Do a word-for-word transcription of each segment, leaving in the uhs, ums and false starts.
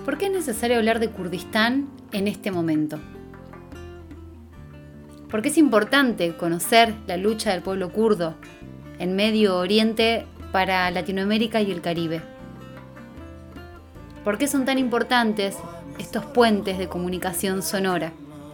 ¿Por qué es necesario hablar de Kurdistán en este momento? ¿Por qué es importante conocer la lucha del pueblo kurdo en Medio Oriente para Latinoamérica y el Caribe? ¿Por qué son tan importantes estos puentes de comunicación sonora?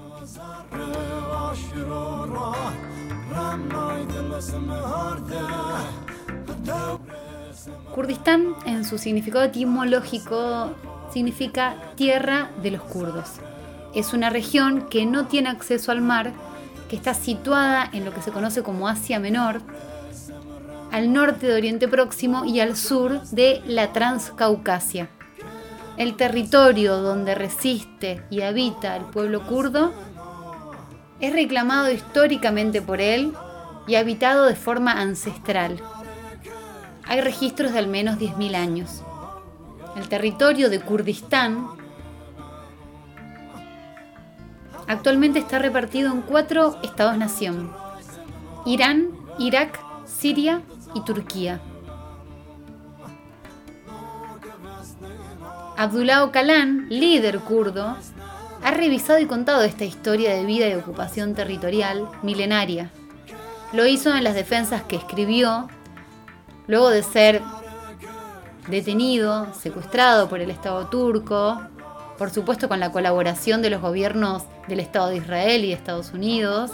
Kurdistán, en su significado etimológico, significa tierra de los kurdos. Es una región que no tiene acceso al mar, que está situada en lo que se conoce como Asia Menor, al norte de Oriente Próximo y al sur de la Transcaucasia. El territorio donde resiste y habita el pueblo kurdo es reclamado históricamente por él y habitado de forma ancestral. Hay registros de al menos diez mil años. El territorio de Kurdistán actualmente está repartido en cuatro estados-nación: Irán, Irak, Siria y Turquía. Abdullah Öcalan, líder kurdo, ha revisado y contado esta historia de vida y ocupación territorial milenaria. Lo hizo en las defensas que escribió luego de ser detenido, secuestrado por el Estado turco, por supuesto con la colaboración de los gobiernos del Estado de Israel y de Estados Unidos.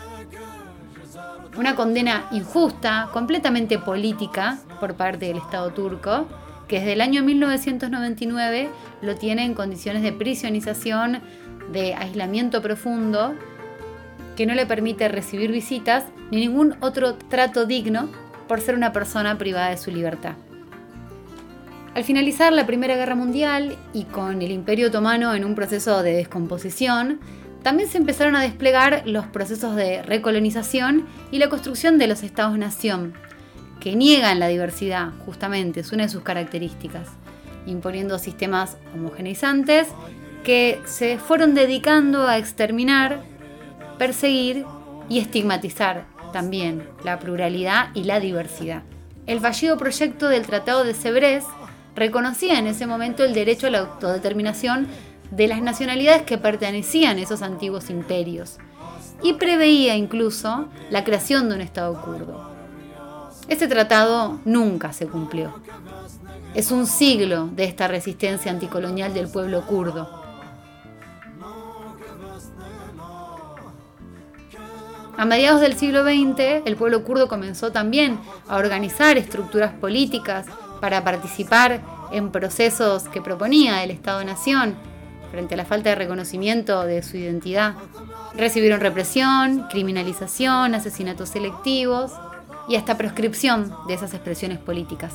Una condena injusta, completamente política por parte del Estado turco, que desde el año mil novecientos noventa y nueve lo tiene en condiciones de prisionización, de aislamiento profundo, que no le permite recibir visitas ni ningún otro trato digno por ser una persona privada de su libertad. Al finalizar la Primera Guerra Mundial y con el Imperio Otomano en un proceso de descomposición, también se empezaron a desplegar los procesos de recolonización y la construcción de los estados-nación, que niegan la diversidad, justamente, es una de sus características, imponiendo sistemas homogeneizantes que se fueron dedicando a exterminar, perseguir y estigmatizar también la pluralidad y la diversidad. El fallido proyecto del Tratado de Sèvres reconocía en ese momento el derecho a la autodeterminación de las nacionalidades que pertenecían a esos antiguos imperios y preveía incluso la creación de un Estado kurdo. Este tratado nunca se cumplió. Es un siglo de esta resistencia anticolonial del pueblo kurdo. A mediados del siglo veinte, el pueblo kurdo comenzó también a organizar estructuras políticas para participar en procesos que proponía el Estado-Nación frente a la falta de reconocimiento de su identidad. Recibieron represión, criminalización, asesinatos selectivos y hasta proscripción de esas expresiones políticas.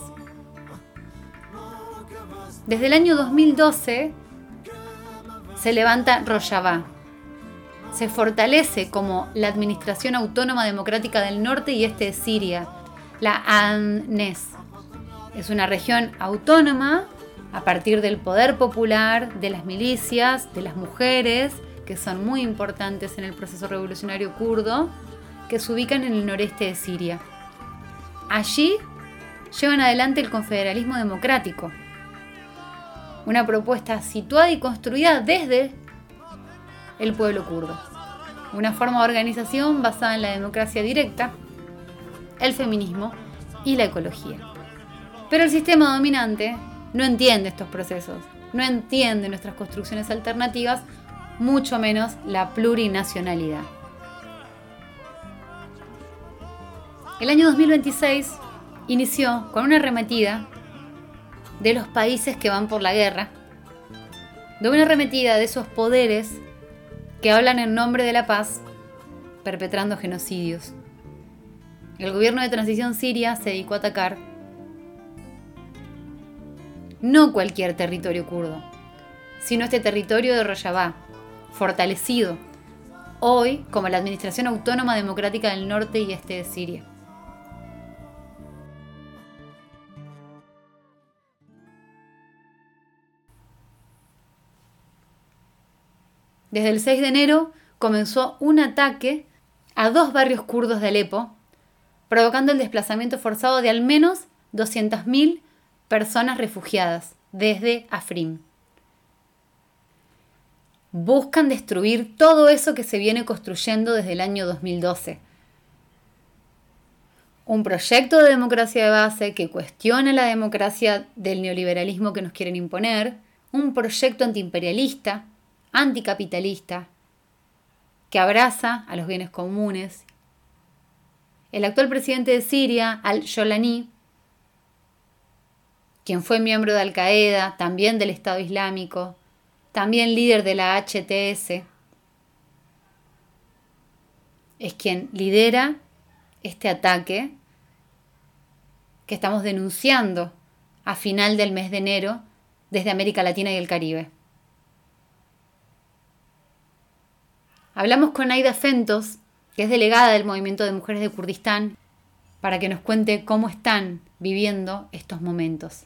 Desde el año dos mil doce se levanta Rojava. Se fortalece como la Administración Autónoma Democrática del Norte y Este de Siria, la ANNES. Es una región autónoma a partir del poder popular, de las milicias, de las mujeres, que son muy importantes en el proceso revolucionario kurdo, que se ubican en el noreste de Siria. Allí llevan adelante el confederalismo democrático, una propuesta situada y construida desde el pueblo kurdo, una forma de organización basada en la democracia directa, el feminismo y la ecología. Pero el sistema dominante no entiende estos procesos, no entiende nuestras construcciones alternativas, mucho menos la plurinacionalidad. El año dos mil veintiséis inició con una arremetida de los países que van por la guerra, de una arremetida de esos poderes que hablan en nombre de la paz, perpetrando genocidios. El gobierno de transición siria se dedicó a atacar no cualquier territorio kurdo, sino este territorio de Rojava, fortalecido hoy como la Administración Autónoma Democrática del Norte y Este de Siria. Desde el seis de enero comenzó un ataque a dos barrios kurdos de Alepo, provocando el desplazamiento forzado de al menos doscientas mil personas refugiadas desde Afrin. buscan destruir todo eso que se viene construyendo desde el año dos mil doce. Un proyecto de democracia de base que cuestiona la democracia del neoliberalismo que nos quieren imponer, un proyecto antiimperialista, anticapitalista, que abraza a los bienes comunes. El actual presidente de Siria, al-Jolani, quien fue miembro de Al-Qaeda, también del Estado Islámico, también líder de la H T S, es quien lidera este ataque que estamos denunciando a final del mes de enero desde América Latina y el Caribe. Hablamos con Aida Fentos, que es delegada del Movimiento de Mujeres de Kurdistán, para que nos cuente cómo están viviendo estos momentos.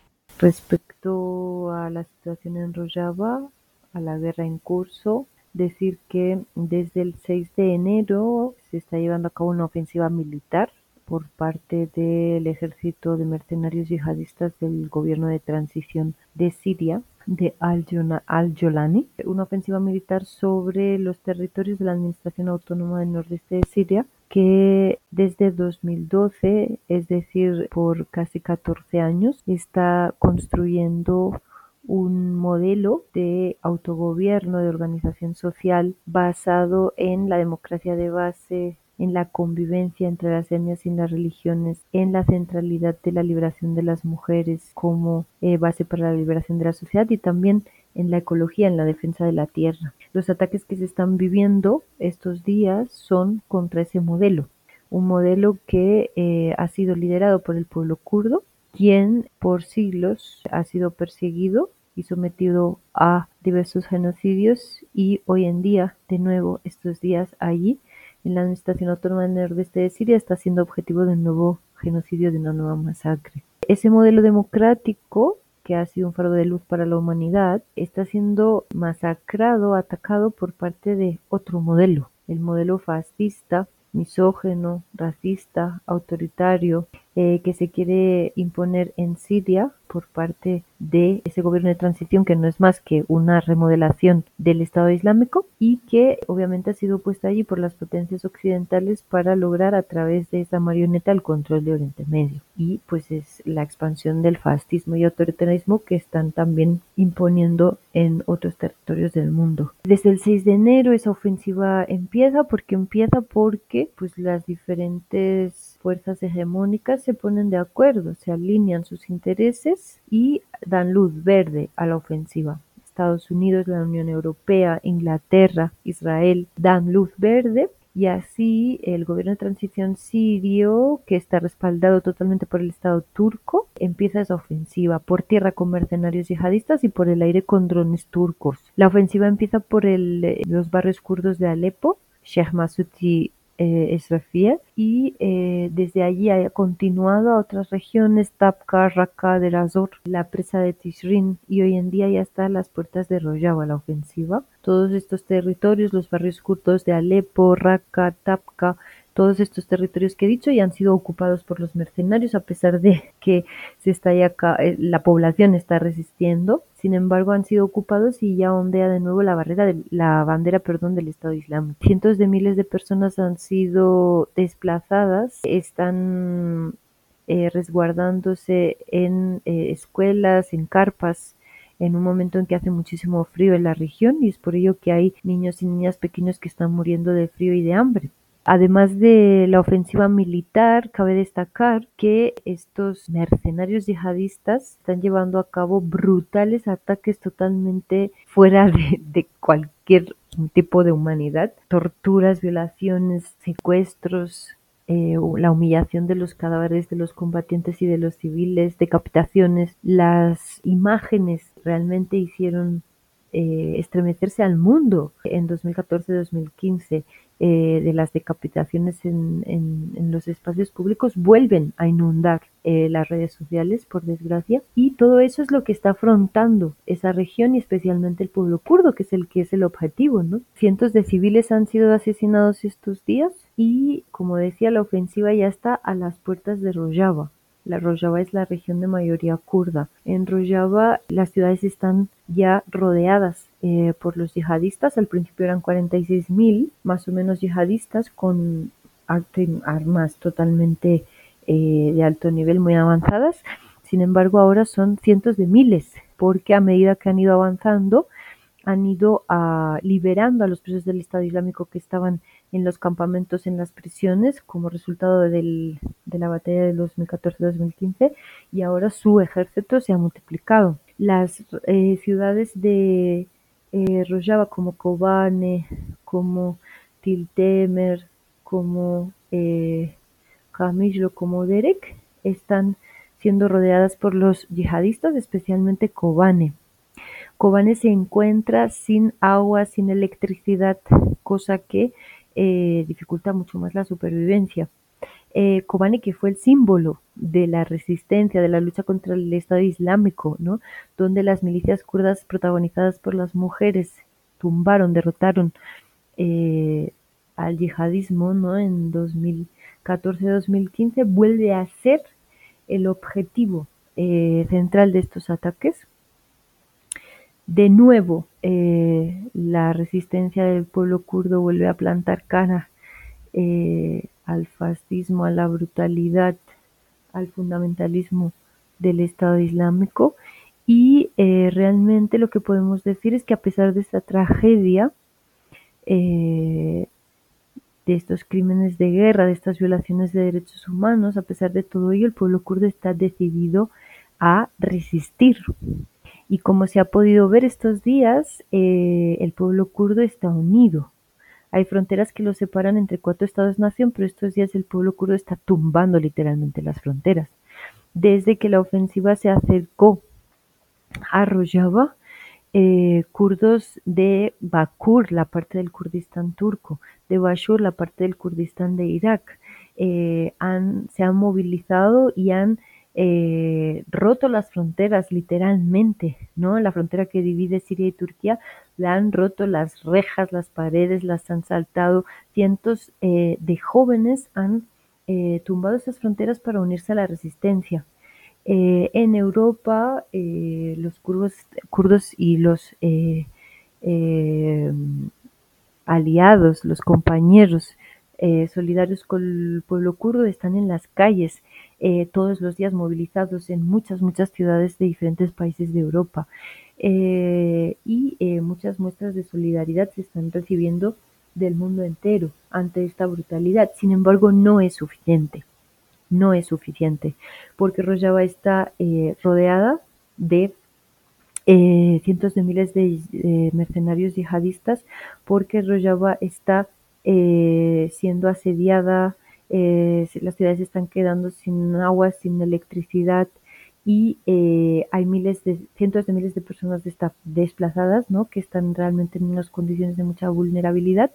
Respecto a la situación en Rojava, a la guerra en curso, decir que desde el seis de enero se está llevando a cabo una ofensiva militar por parte del ejército de mercenarios yihadistas del gobierno de transición de Siria, de al-Jolani, una ofensiva militar sobre los territorios de la Administración Autónoma del Nordeste de Siria, que desde dos mil doce, es decir, por casi catorce años, está construyendo un modelo de autogobierno, de organización social basado en la democracia de base, en la convivencia entre las etnias y las religiones, en la centralidad de la liberación de las mujeres como eh, base para la liberación de la sociedad y también en la ecología, en la defensa de la tierra. Los ataques que se están viviendo estos días son contra ese modelo, un modelo que eh, ha sido liderado por el pueblo kurdo, quien por siglos ha sido perseguido y sometido a diversos genocidios y hoy en día, de nuevo, estos días allí, en la Administración Autónoma del Nordeste de Siria, está siendo objetivo de un nuevo genocidio, de una nueva masacre. Ese modelo democrático, que ha sido un faro de luz para la humanidad, está siendo masacrado, atacado por parte de otro modelo, el modelo fascista, misógino, racista, autoritario, eh, que se quiere imponer en Siria por parte de ese gobierno de transición que no es más que una remodelación del Estado Islámico y que obviamente ha sido puesta allí por las potencias occidentales para lograr a través de esa marioneta el control de Oriente Medio. Y pues es la expansión del fascismo y autoritarismo que están también imponiendo en otros territorios del mundo. Desde el seis de enero esa ofensiva empieza porque empieza porque pues las diferentes fuerzas hegemónicas se ponen de acuerdo, se alinean sus intereses y dan luz verde a la ofensiva. Estados Unidos, la Unión Europea, Inglaterra, Israel dan luz verde y así el gobierno de transición sirio, que está respaldado totalmente por el Estado turco, empieza esa ofensiva por tierra con mercenarios yihadistas y por el aire con drones turcos. La ofensiva empieza por el, los barrios kurdos de Alepo, Sheikh Massoud y eh, Esrafía, y eh, desde allí ha continuado a otras regiones, Tabqa, Raqqa, Deir ez-Zor, la presa de Tishrin, y hoy en día ya está a las puertas de Rojava la ofensiva. Todos estos territorios, los barrios kurdos de Alepo, Raqqa, Tabqa, todos estos territorios que he dicho ya han sido ocupados por los mercenarios, a pesar de que se está ya acá, la población está resistiendo. Sin embargo, han sido ocupados y ya ondea de nuevo la barrera de, la bandera, perdón, del Estado Islámico. Cientos de miles de personas han sido desplazadas, están eh, resguardándose en eh, escuelas, en carpas, en un momento en que hace muchísimo frío en la región y es por ello que hay niños y niñas pequeños que están muriendo de frío y de hambre. Además de la ofensiva militar, cabe destacar que estos mercenarios yihadistas están llevando a cabo brutales ataques totalmente fuera de, de cualquier tipo de humanidad. Torturas, violaciones, secuestros, eh, la humillación de los cadáveres de los combatientes y de los civiles, decapitaciones. Las imágenes realmente hicieron eh, estremecerse al mundo en dos mil catorce dos mil quince. Eh, de las decapitaciones en, en, en los espacios públicos vuelven a inundar eh, las redes sociales, por desgracia, y todo eso es lo que está afrontando esa región y especialmente el pueblo kurdo, que es el que es el objetivo, ¿no? Cientos de civiles han sido asesinados estos días y, como decía, la ofensiva ya está a las puertas de Rojava. La Rojava es la región de mayoría kurda. En Rojava las ciudades están ya rodeadas eh, por los yihadistas. Al principio eran cuarenta y seis mil más o menos yihadistas con armas totalmente eh, de alto nivel, muy avanzadas. Sin embargo, ahora son cientos de miles, porque a medida que han ido avanzando, han ido a, liberando a los presos del Estado Islámico que estaban en los campamentos, en las prisiones, como resultado del, de la batalla de dos mil catorce dos mil quince, y ahora su ejército se ha multiplicado. Las eh, ciudades de eh, Rojava, como Kobane, como Tiltemer, como eh, Kamishlo, como Derek, están siendo rodeadas por los yihadistas, especialmente Kobane. Kobane se encuentra sin agua, sin electricidad, cosa que eh, dificulta mucho más la supervivencia. Eh, Kobane, que fue el símbolo de la resistencia, de la lucha contra el Estado Islámico, ¿no? Donde las milicias kurdas protagonizadas por las mujeres tumbaron, derrotaron eh, al yihadismo, ¿no? En dos mil catorce dos mil quince, vuelve a ser el objetivo eh, central de estos ataques. De nuevo, eh, la resistencia del pueblo kurdo vuelve a plantar cara eh, al fascismo, a la brutalidad, al fundamentalismo del Estado Islámico, y eh, realmente lo que podemos decir es que a pesar de esta tragedia, eh, de estos crímenes de guerra, de estas violaciones de derechos humanos, a pesar de todo ello, el pueblo kurdo está decidido a resistir. Y como se ha podido ver estos días, eh, el pueblo kurdo está unido. Hay fronteras que lo separan entre cuatro estados-nación, pero estos días el pueblo kurdo está tumbando literalmente las fronteras. Desde que la ofensiva se acercó a Rojava, eh, kurdos de Bakur, la parte del Kurdistán turco, de Bashur, la parte del Kurdistán de Irak, eh, han, se han movilizado y han eh, roto las fronteras literalmente, ¿no? La frontera que divide Siria y Turquía, la han roto las rejas, las paredes, las han saltado. Cientos eh, de jóvenes han eh, tumbado esas fronteras para unirse a la resistencia. Eh, en Europa, eh, los kurdos, kurdos y los eh, eh, aliados, los compañeros eh, solidarios con el pueblo kurdo están en las calles eh, todos los días, movilizados en muchas, muchas ciudades de diferentes países de Europa. Eh, y eh, muchas muestras de solidaridad se están recibiendo del mundo entero ante esta brutalidad. Sin embargo, no es suficiente. No es suficiente, porque Rojava está eh, rodeada de eh, cientos de miles de eh, mercenarios yihadistas, porque Rojava está eh, siendo asediada, eh, las ciudades están quedando sin agua, sin electricidad, y eh, hay miles de, cientos de miles de personas desplazadas, ¿no? Que están realmente en unas condiciones de mucha vulnerabilidad,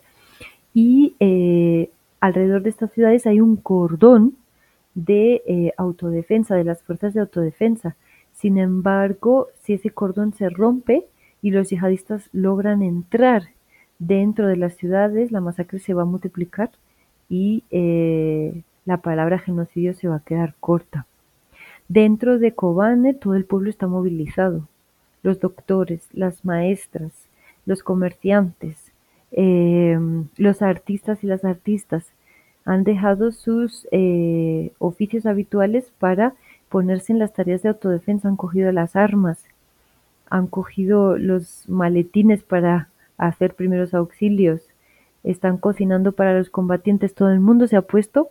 y eh, alrededor de estas ciudades hay un cordón de eh, autodefensa, de las fuerzas de autodefensa. Sin embargo, si ese cordón se rompe y los yihadistas logran entrar dentro de las ciudades, la masacre se va a multiplicar y eh, la palabra genocidio se va a quedar corta. Dentro de Kobane todo el pueblo está movilizado. Los doctores, las maestras, los comerciantes, eh, los artistas y las artistas han dejado sus eh, oficios habituales para ponerse en las tareas de autodefensa, han cogido las armas, han cogido los maletines para hacer primeros auxilios, están cocinando para los combatientes, todo el mundo se ha puesto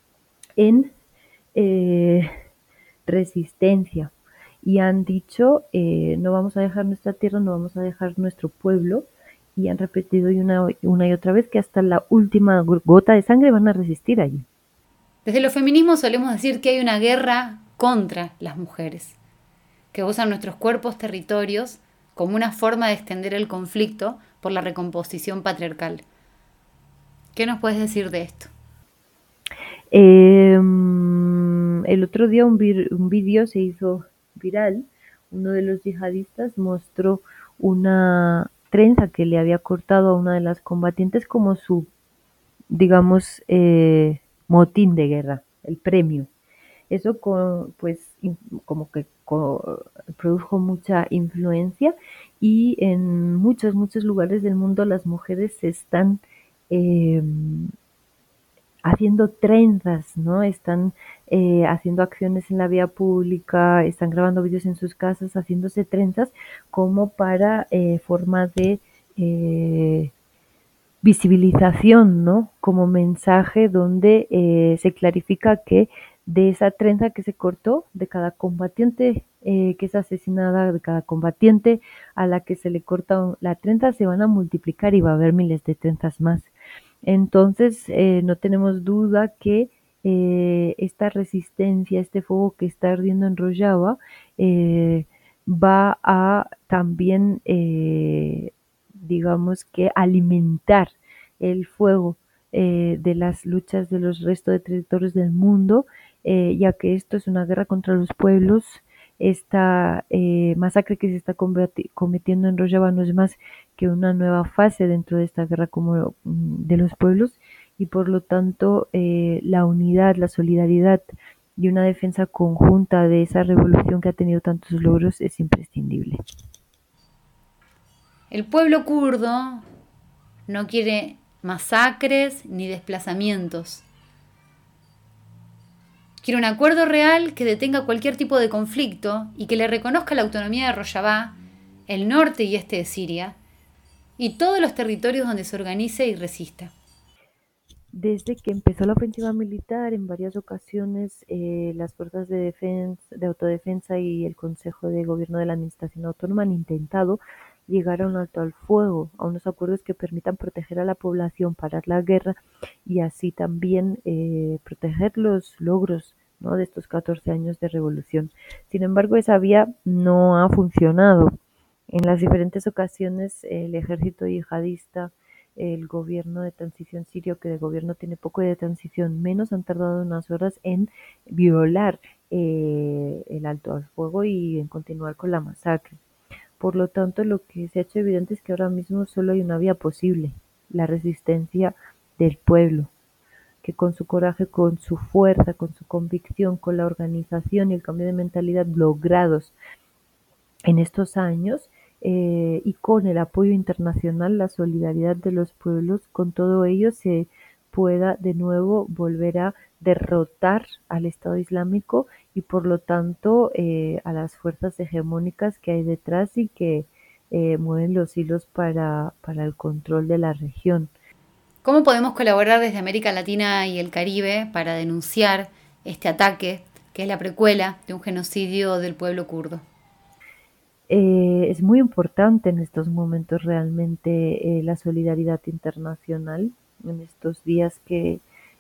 en eh, resistencia y han dicho eh, no vamos a dejar nuestra tierra, no vamos a dejar nuestro pueblo, y han repetido una, una y otra vez que hasta la última gota de sangre van a resistir allí. Desde los feminismos solemos decir que hay una guerra contra las mujeres, que usan nuestros cuerpos territorios como una forma de extender el conflicto por la recomposición patriarcal. ¿Qué nos puedes decir de esto? Eh, el otro día un, vir, un vídeo se hizo viral. Uno de los yihadistas mostró una trenza que le había cortado a una de las combatientes como su, digamos, eh, motín de guerra, el premio. Eso con, pues in- como que co- produjo mucha influencia y en muchos, muchos lugares del mundo las mujeres se están eh, haciendo trenzas, ¿no? Están eh, haciendo acciones en la vía pública, están grabando vídeos en sus casas, haciéndose trenzas como para eh, forma de eh, visibilización, ¿no? Como mensaje donde eh, se clarifica que de esa trenza que se cortó, de cada combatiente eh, que es asesinada, de cada combatiente a la que se le corta la trenza, se van a multiplicar y va a haber miles de trenzas más. Entonces, eh, no tenemos duda que eh, esta resistencia, este fuego que está ardiendo en Rojava, eh, va a también, eh, digamos que, alimentar el fuego eh, de las luchas de los restos de territorios del mundo, eh, ya que esto es una guerra contra los pueblos. Esta eh, masacre que se está cometiendo en Rojava no es más que una nueva fase dentro de esta guerra como mm, de los pueblos y por lo tanto eh, la unidad, la solidaridad y una defensa conjunta de esa revolución que ha tenido tantos logros es imprescindible. El pueblo kurdo no quiere masacres ni desplazamientos. Quiere un acuerdo real que detenga cualquier tipo de conflicto y que le reconozca la autonomía de Rojava, el norte y este de Siria, y todos los territorios donde se organice y resista. Desde que empezó la ofensiva militar, en varias ocasiones eh, las fuerzas de, defensa, de autodefensa y el Consejo de Gobierno de la Administración Autónoma han intentado llegar a un alto al fuego, a unos acuerdos que permitan proteger a la población, parar la guerra y así también eh, proteger los logros, ¿no?, de estos catorce años de revolución. Sin embargo, esa vía no ha funcionado. En las diferentes ocasiones, el ejército yihadista, el gobierno de transición sirio, que de gobierno tiene poco y de transición menos, han tardado unas horas en violar eh, el alto al fuego y en continuar con la masacre. Por lo tanto, lo que se ha hecho evidente es que ahora mismo solo hay una vía posible, la resistencia del pueblo, que con su coraje, con su fuerza, con su convicción, con la organización y el cambio de mentalidad logrados en estos años, eh, y con el apoyo internacional, la solidaridad de los pueblos, con todo ello se pueda de nuevo volver a derrotar al Estado Islámico y por lo tanto eh, a las fuerzas hegemónicas que hay detrás y que eh, mueven los hilos para, para el control de la región. ¿Cómo podemos colaborar desde América Latina y el Caribe para denunciar este ataque, que es la precuela de un genocidio del pueblo kurdo? Eh, es muy importante en estos momentos realmente eh, la solidaridad internacional, en estos días que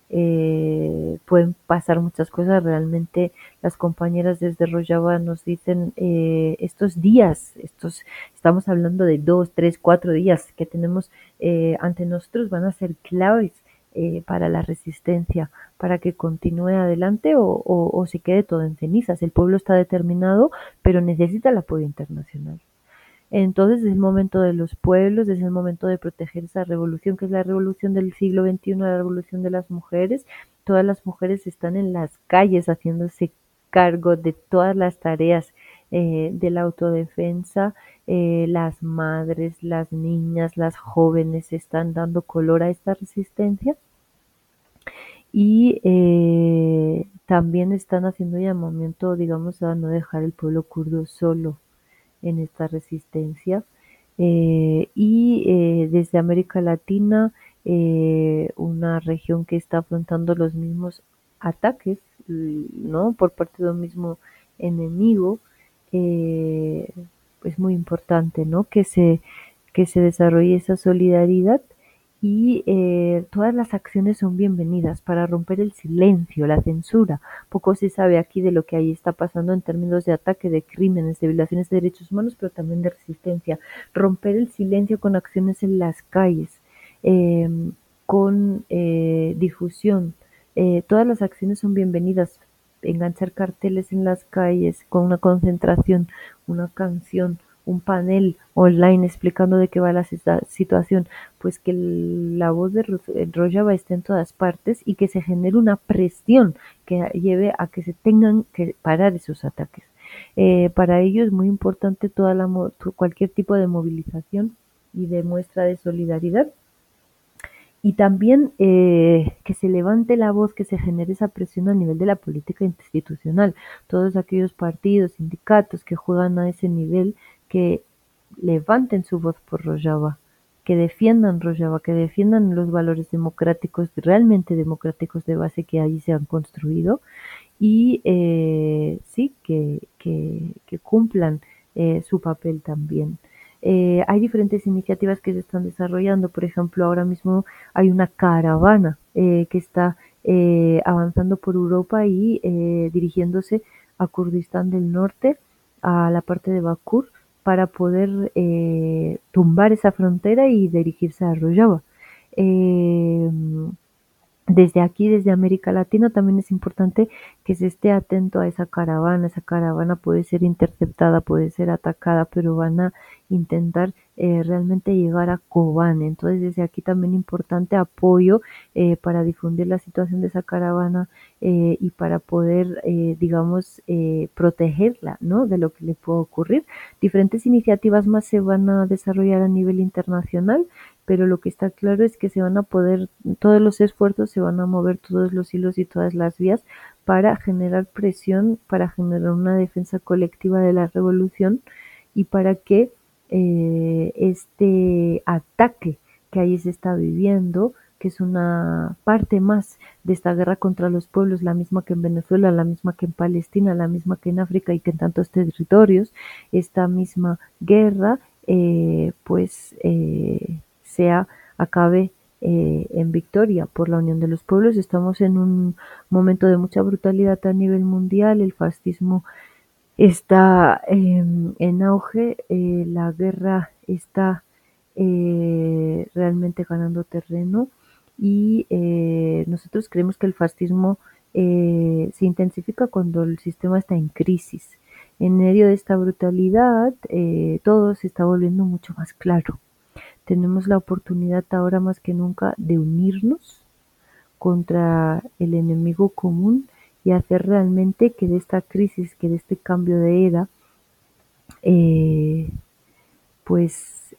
eh, pueden pasar muchas cosas. Realmente las compañeras desde Rojava nos dicen eh, estos días, estos, estamos hablando de dos, tres, cuatro días que tenemos eh, ante nosotros van a ser claves eh, para la resistencia, para que continúe adelante o, o, o se quede todo en cenizas. El pueblo está determinado, pero necesita el apoyo internacional. Entonces es el momento de los pueblos, es el momento de proteger esa revolución, que es la revolución del siglo veintiuno, la revolución de las mujeres. Todas las mujeres están en las calles haciéndose cargo de todas las tareas eh, de la autodefensa. Eh, las madres, las niñas, las jóvenes están dando color a esta resistencia y eh, también están haciendo llamamiento, digamos, a no dejar el pueblo kurdo solo en esta resistencia. Eh, y eh, desde América Latina, eh, una región que está afrontando los mismos ataques, ¿no?, por parte de un mismo enemigo, eh, es muy importante, ¿no?, que se, que se desarrolle esa solidaridad y eh, todas las acciones son bienvenidas para romper el silencio, la censura. Poco se sabe aquí de lo que ahí está pasando en términos de ataque, de crímenes, de violaciones de derechos humanos, pero también de resistencia. Romper el silencio con acciones en las calles, eh, con eh, difusión. Eh, todas las acciones son bienvenidas. Enganchar carteles en las calles con una concentración, una canción, un panel online explicando de qué va la situación, pues que la voz de Rojava esté en todas partes y que se genere una presión que lleve a que se tengan que parar esos ataques. Eh, para ello es muy importante toda la, cualquier tipo de movilización y de muestra de solidaridad. Y también eh, que se levante la voz, que se genere esa presión a nivel de la política institucional. Todos aquellos partidos, sindicatos que juegan a ese nivel, que levanten su voz por Rojava, que defiendan Rojava, que defiendan los valores democráticos, realmente democráticos de base que allí se han construido y eh, sí, que, que, que cumplan eh, su papel también. Eh, hay diferentes iniciativas que se están desarrollando. Por ejemplo, ahora mismo hay una caravana eh, que está eh, avanzando por Europa y eh, dirigiéndose a Kurdistán del Norte, a la parte de Bakur, para poder eh, tumbar esa frontera y dirigirse a Rojava. Eh, desde aquí, desde América Latina, también es importante que se esté atento a esa caravana. Esa caravana puede ser interceptada, puede ser atacada, pero van a intentar eh, realmente llegar a Kobane. Entonces, desde aquí también importante apoyo eh, para difundir la situación de esa caravana eh, y para poder, eh, digamos, eh, protegerla, ¿no?, de lo que le pueda ocurrir. Diferentes iniciativas más se van a desarrollar a nivel internacional, pero lo que está claro es que se van a poder, todos los esfuerzos se van a mover, todos los hilos y todas las vías para generar presión, para generar una defensa colectiva de la revolución y para que eh, este ataque que ahí se está viviendo, que es una parte más de esta guerra contra los pueblos, la misma que en Venezuela, la misma que en Palestina, la misma que en África y que en tantos territorios, esta misma guerra, eh, pues eh, sea, acabe eh, en victoria por la unión de los pueblos. Estamos en un momento de mucha brutalidad a nivel mundial, el fascismo está eh, en auge, eh, la guerra está eh, realmente ganando terreno y eh, nosotros creemos que el fascismo eh, se intensifica cuando el sistema está en crisis. En medio de esta brutalidad, eh, todo se está volviendo mucho más claro. Tenemos la oportunidad ahora más que nunca de unirnos contra el enemigo común y hacer realmente que de esta crisis, que de este cambio de era, eh, pues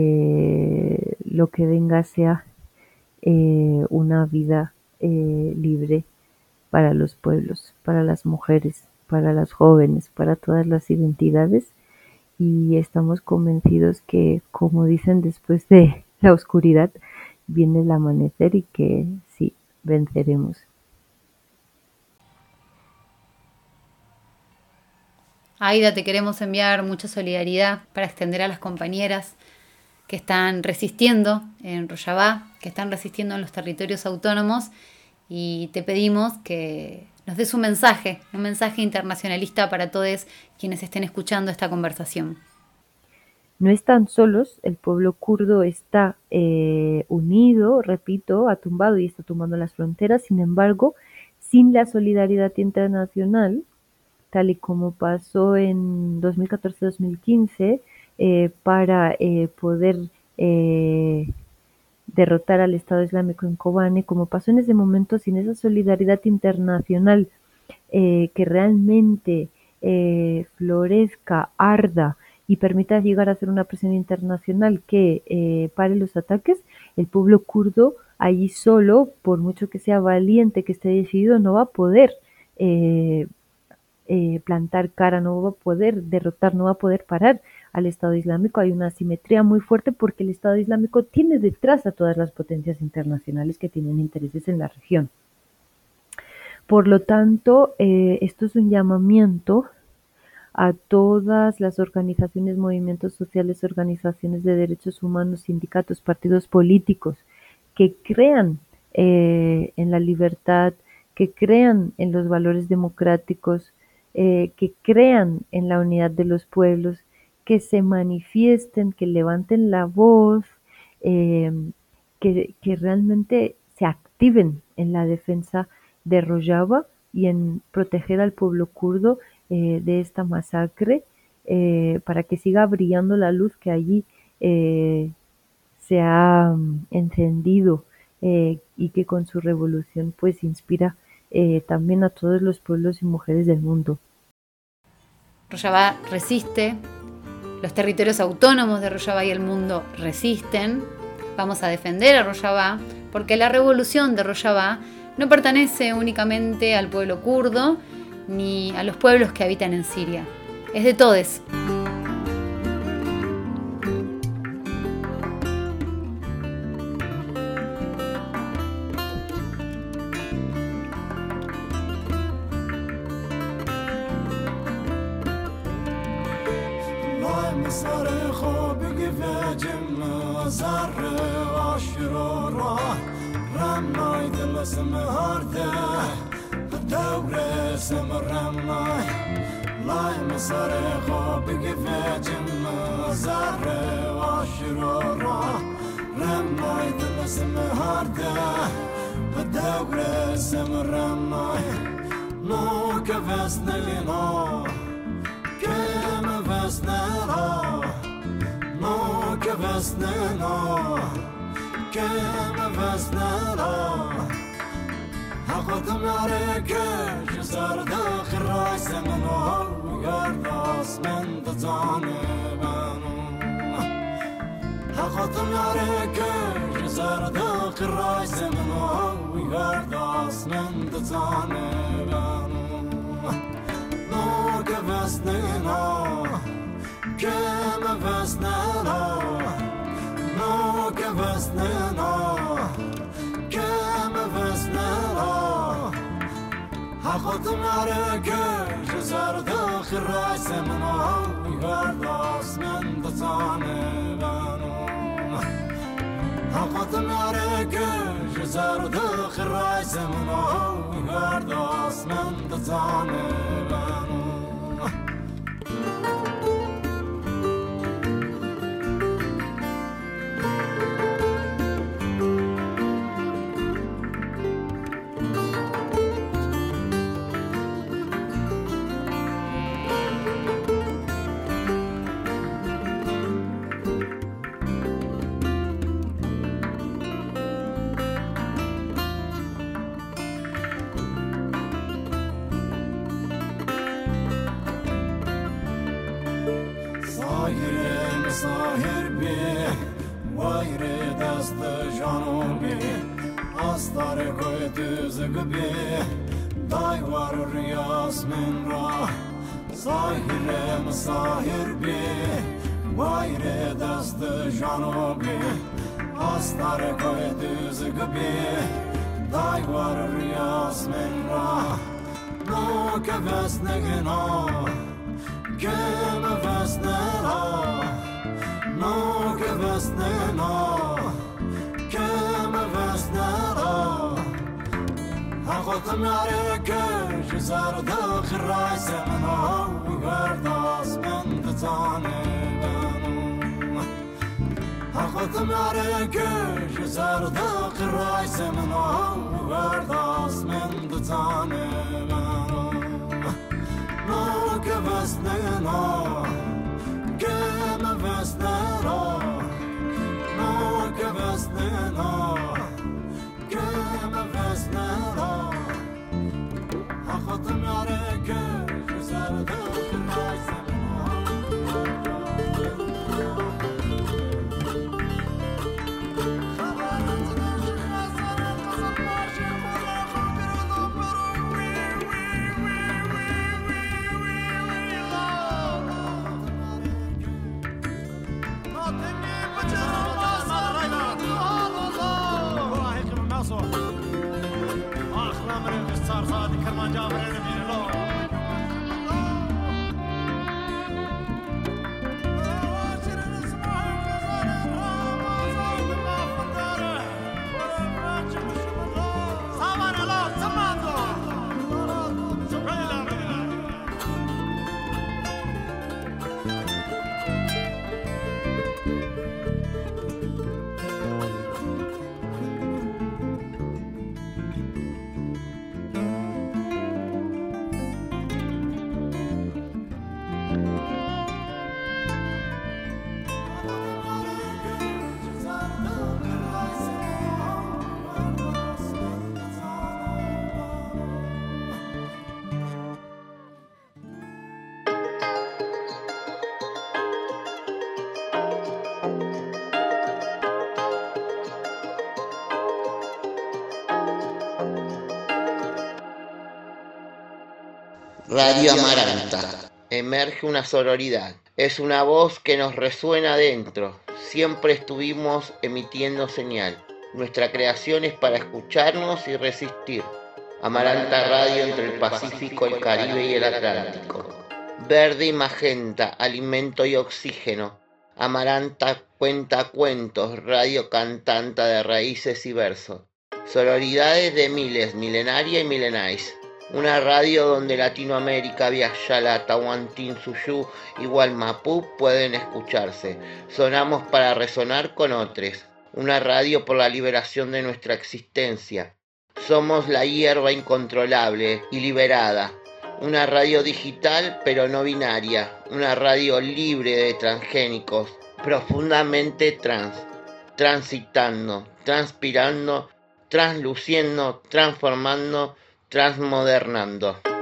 eh, lo que venga sea eh, una vida eh, libre para los pueblos, para las mujeres, para las jóvenes, para todas las identidades. Y estamos convencidos que, como dicen, después de la oscuridad viene el amanecer y que sí, venceremos. Aida, te queremos enviar mucha solidaridad para extender a las compañeras que están resistiendo en Rojava, que están resistiendo en los territorios autónomos, y te pedimos que nos des un mensaje, un mensaje internacionalista para todos quienes estén escuchando esta conversación. No están solos, el pueblo kurdo está eh, unido, repito, ha tumbado y está tumbando las fronteras. Sin embargo, sin la solidaridad internacional, tal y como pasó en dos mil catorce dos mil quince, eh, para eh, poder eh, derrotar al Estado Islámico en Kobane, como pasó en ese momento, sin esa solidaridad internacional eh, que realmente eh, florezca, arda y permita llegar a hacer una presión internacional que eh, pare los ataques, el pueblo kurdo allí solo, por mucho que sea valiente, que esté decidido, no va a poder eh, eh, plantar cara, no va a poder derrotar, no va a poder parar al Estado Islámico. Hay una asimetría muy fuerte porque el Estado Islámico tiene detrás a todas las potencias internacionales que tienen intereses en la región. Por lo tanto, eh, esto es un llamamiento a todas las organizaciones, movimientos sociales, organizaciones de derechos humanos, sindicatos, partidos políticos que crean eh, en la libertad, que crean en los valores democráticos, eh, que crean en la unidad de los pueblos, que se manifiesten, que levanten la voz, eh, que, que realmente se activen en la defensa de Rojava y en proteger al pueblo kurdo eh, de esta masacre eh, para que siga brillando la luz que allí eh, se ha mm, encendido eh, y que con su revolución pues inspira eh, también a todos los pueblos y mujeres del mundo. Rojava resiste, los territorios autónomos de Rojava y el mundo resisten. Vamos a defender a Rojava porque la revolución de Rojava no pertenece únicamente al pueblo kurdo ni a los pueblos que habitan en Siria. Es de todos. حقتم عليك جسر داخل راس منو وقرداس من تجانبانو حقتم عليك جسر داخل راس منو وقرداس من تجانبانو نو كفسننا كم فسننا نو كفسننا كم فسننا حقتم عليك جزر داخل راس منو وقرداس من تجانبانو حقتم عليك جزر داخل راس منو وقرداس من تجانبانو ساهر بی وایره دست جانو بی استار کوی تزگ بی دایوار ریاس من را ساهر مساهر بی وایره دست جانو بی استار کوی تزگ بی دایوار ریاس من را نو که بس نگنا كم فسننا نو كفسننا كم فسننا حقتم عليك جزر داخل راس منو وقرداس من تجانبانو حقتم عليك جزر داخل راس منو وقرداس من تجانبانو نو كفسننا كم فسننا نو كفسننا كم فسننا حقتم عليك جزر داخل راس Radio Amaranta. Emerge una sororidad. Es una voz que nos resuena adentro. Siempre estuvimos emitiendo señal. Nuestra creación es para escucharnos y resistir. Amaranta Radio entre el Pacífico, el Caribe y el Atlántico. Verde y magenta, alimento y oxígeno. Amaranta cuenta cuentos, radio cantanta de raíces y versos. Sororidades de miles, milenaria y milenáis. Una radio donde Latinoamérica, Viayala, Tahuantinsuyu y Gualmapú pueden escucharse. Sonamos para resonar con otros. Una radio por la liberación de nuestra existencia. Somos la hierba incontrolable y liberada. Una radio digital pero no binaria. Una radio libre de transgénicos. Profundamente trans. Transitando, transpirando, transluciendo, transformando, transmodernando.